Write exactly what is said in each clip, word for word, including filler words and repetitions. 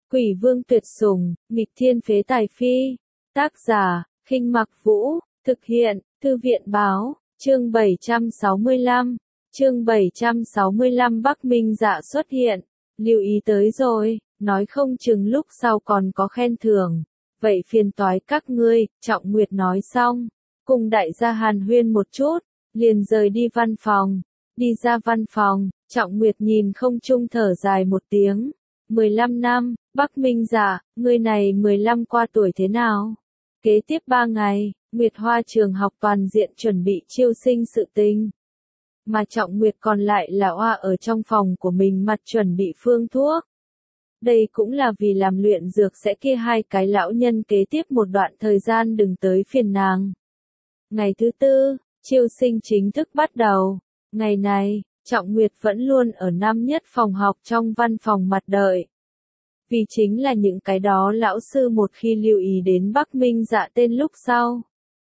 Quỷ vương tuyệt sủng, nghịch thiên phế tài phi. Tác giả, Khinh Mặc Vũ, thực hiện, Thư viện báo, chương bảy trăm sáu mươi lăm. Chương bảy trăm sáu mươi lăm Bắc Minh Dạ xuất hiện. Lưu ý tới rồi, nói không chừng lúc sau còn có khen thưởng. Vậy phiền toái các ngươi, Trọng Nguyệt nói xong, cùng đại gia hàn huyên một chút, liền rời đi văn phòng. Đi ra văn phòng, Trọng Nguyệt nhìn không trung thở dài một tiếng. mười lăm năm, Bắc Minh Dạ, ngươi này mười lăm qua tuổi thế nào? Kế tiếp ba ngày, Nguyệt Hoa trường học toàn diện chuẩn bị chiêu sinh sự tình. Mà Trọng Nguyệt còn lại là oa ở trong phòng của mình mặt chuẩn bị phương thuốc. Đây cũng là vì làm luyện dược sẽ kia hai cái lão nhân kế tiếp một đoạn thời gian đừng tới phiền nàng. Ngày thứ tư, chiêu sinh chính thức bắt đầu. Ngày này, Trọng Nguyệt vẫn luôn ở năm nhất phòng học trong văn phòng mặt đợi. Vì chính là những cái đó lão sư một khi lưu ý đến Bắc Minh Dạ tên lúc sau.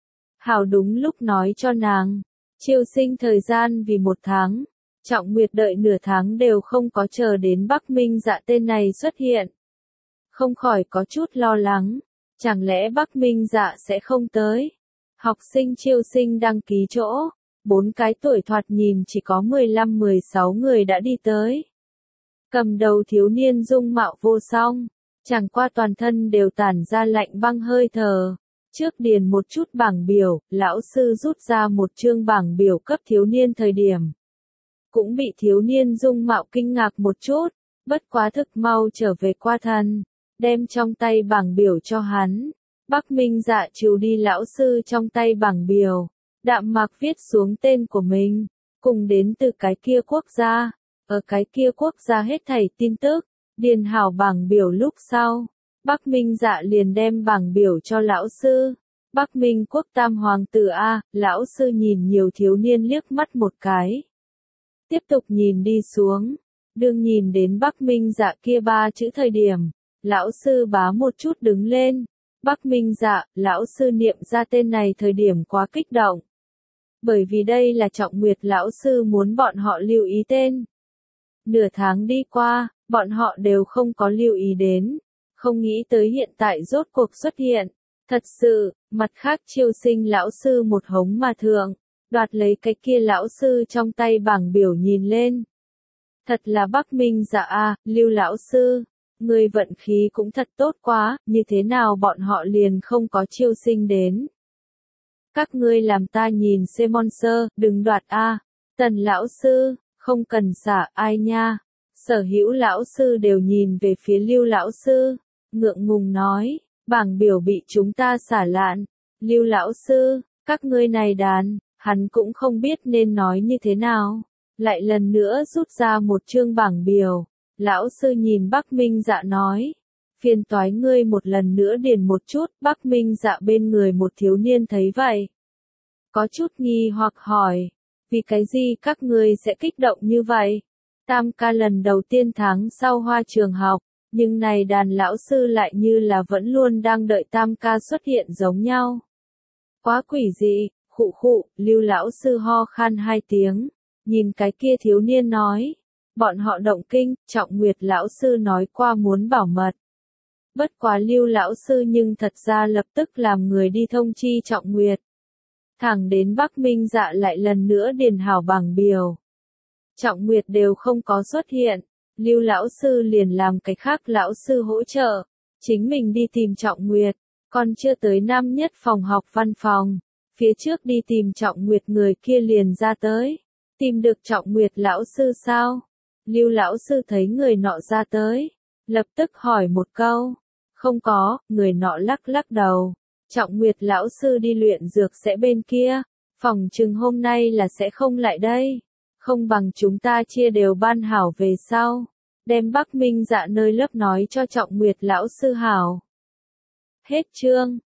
Hảo đúng lúc nói cho nàng, chiêu sinh thời gian vì một tháng. Trọng Nguyệt đợi nửa tháng đều không có chờ đến Bắc Minh Dạ tên này xuất hiện. Không khỏi có chút lo lắng, chẳng lẽ Bắc Minh Dạ sẽ không tới? Học sinh chiêu sinh đăng ký chỗ, bốn cái tuổi thoạt nhìn chỉ có mười lăm mười sáu người đã đi tới. Cầm đầu thiếu niên dung mạo vô song, chẳng qua toàn thân đều tản ra lạnh băng hơi thở. Trước điền một chút bảng biểu, lão sư rút ra một chương bảng biểu cấp thiếu niên thời điểm. Cũng bị thiếu niên dung mạo kinh ngạc một chút, bất quá thực mau trở về qua thân, đem trong tay bảng biểu cho hắn. Bắc Minh Dạ trừ đi lão sư trong tay bảng biểu, đạm mạc viết xuống tên của mình, cùng đến từ cái kia quốc gia, ở cái kia quốc gia hết thảy tin tức, điền hảo bảng biểu lúc sau. Bắc Minh Dạ liền đem bảng biểu cho lão sư. Bắc Minh quốc tam hoàng tử A, lão sư nhìn nhiều thiếu niên liếc mắt một cái. Tiếp tục nhìn đi xuống, đương nhìn đến Bắc Minh Dạ kia ba chữ thời điểm, lão sư bá một chút đứng lên. Bắc Minh Dạ, lão sư niệm ra tên này thời điểm quá kích động. Bởi vì đây là Trọng Nguyệt lão sư muốn bọn họ lưu ý tên. Nửa tháng đi qua, bọn họ đều không có lưu ý đến, không nghĩ tới hiện tại rốt cuộc xuất hiện. Thật sự, mặt khác chiêu sinh lão sư một hống mà thượng, đoạt lấy cái kia lão sư trong tay bảng biểu nhìn lên. Thật là Bắc Minh Dạ a, Lưu lão sư, người vận khí cũng thật tốt quá, như thế nào bọn họ liền không có chiêu sinh đến. Các ngươi làm ta nhìn xem sơ, đừng đoạt a. Tần lão sư, không cần xả ai nha. Sở hữu lão sư đều nhìn về phía Lưu lão sư, ngượng ngùng nói, bảng biểu bị chúng ta xả lạn. Lưu lão sư, các ngươi này đàn, hắn cũng không biết nên nói như thế nào. Lại lần nữa rút ra một chương bảng biểu, lão sư nhìn Bắc Minh Dạ nói, phiền toái ngươi một lần nữa điền một chút. Bắc Minh Dạ bên người một thiếu niên thấy vậy, có chút nghi hoặc hỏi, vì cái gì các ngươi sẽ kích động như vậy? Tam ca lần đầu tiên tháng sau Hoa trường học, nhưng này đàn lão sư lại như là vẫn luôn đang đợi Tam ca xuất hiện giống nhau. Quá quỷ dị, khụ khụ, Lưu lão sư ho khan hai tiếng, nhìn cái kia thiếu niên nói, bọn họ động kinh, Trọng Nguyệt lão sư nói qua muốn bảo mật. Bất quá Lưu lão sư nhưng thật ra lập tức làm người đi thông chi Trọng Nguyệt. Thẳng đến Bắc Minh Dạ lại lần nữa điền hảo bảng biểu. Trọng Nguyệt đều không có xuất hiện, Lưu lão sư liền làm cái khác lão sư hỗ trợ, chính mình đi tìm Trọng Nguyệt, còn chưa tới năm nhất phòng học văn phòng, phía trước đi tìm Trọng Nguyệt người kia liền ra tới, tìm được Trọng Nguyệt lão sư sao? Lưu lão sư thấy người nọ ra tới, lập tức hỏi một câu, không có, người nọ lắc lắc đầu, Trọng Nguyệt lão sư đi luyện dược sẽ bên kia, phòng chừng hôm nay là sẽ không lại đây. Không bằng chúng ta chia đều ban hảo về sau, đem Bắc Minh Dạ nơi lớp nói cho Trọng Nguyệt lão sư hảo. Hết chương.